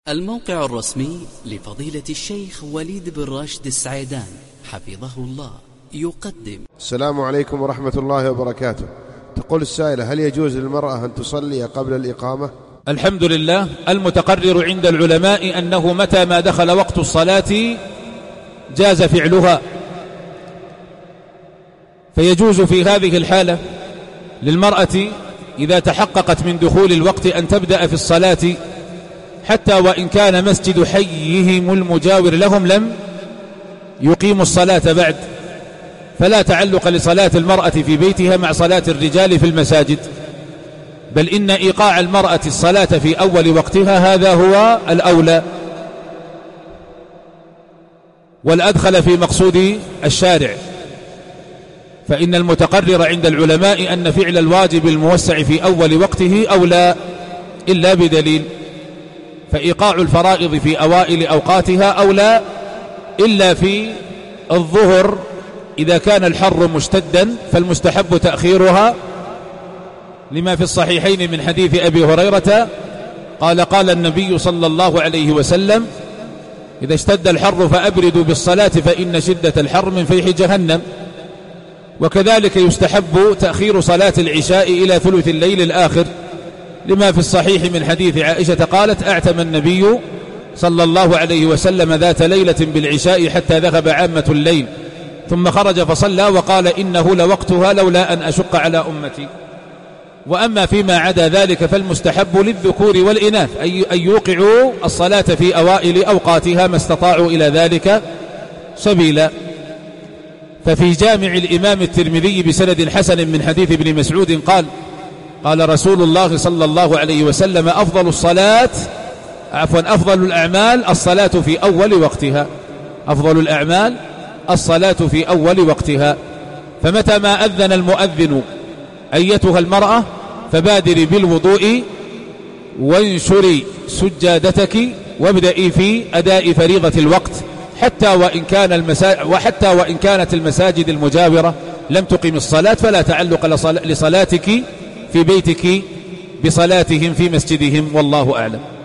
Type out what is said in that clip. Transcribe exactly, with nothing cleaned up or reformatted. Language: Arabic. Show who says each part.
Speaker 1: الموقع الرسمي لفضيلة الشيخ وليد بن راشد السعيدان حفظه الله يقدم.
Speaker 2: السلام عليكم ورحمة الله وبركاته. تقول السائلة: هل يجوز للمرأة أن تصلي قبل الإقامة؟
Speaker 3: الحمد لله، المتقرر عند العلماء أنه متى ما دخل وقت الصلاة جاز فعلها، فيجوز في هذه الحالة للمرأة إذا تحققت من دخول الوقت أن تبدأ في الصلاة حتى وإن كان مسجد حيهم المجاور لهم لم يقيموا الصلاة بعد، فلا تعلق لصلاة المرأة في بيتها مع صلاة الرجال في المساجد، بل إن إيقاع المرأة الصلاة في أول وقتها هذا هو الأولى والأدخل في مقصود الشارع. فإن المتقرر عند العلماء أن فعل الواجب الموسع في أول وقته أولى إلا بدليل، فإيقاع الفرائض في أوائل أوقاتها أولى إلا في الظهر إذا كان الحر مشتدا فالمستحب تأخيرها، لما في الصحيحين من حديث أبي هريرة قال قال النبي صلى الله عليه وسلم: إذا اشتد الحر فأبردوا بالصلاة فإن شدة الحر من فيح جهنم. وكذلك يستحب تأخير صلاة العشاء إلى ثلث الليل الآخر، لما في الصحيح من حديث عائشة قالت: أعتم النبي صلى الله عليه وسلم ذات ليلة بالعشاء حتى ذهب عامة الليل ثم خرج فصلى وقال: إنه لوقتها لولا أن أشق على أمتي. وأما فيما عدا ذلك فالمستحب للذكور والإناث أن يوقعوا الصلاة في أوائل أوقاتها ما استطاعوا إلى ذلك سبيلا. ففي جامع الإمام الترمذي بسند حسن من حديث ابن مسعود قال: قال رسول الله صلى الله عليه وسلم: أفضل الصلاة عفوا أفضل الأعمال الصلاة في أول وقتها، أفضل الأعمال الصلاة في أول وقتها. فمتى ما أذن المؤذن أيتها المرأة فبادري بالوضوء وانشري سجادتك وابدئي في أداء فريضة الوقت، حتى وإن كان المساجد وحتى وإن كانت المساجد المجاورة لم تقم الصلاة فلا تعلق لصلاتك في بيتك بصلاتهم في مسجدهم، والله أعلم.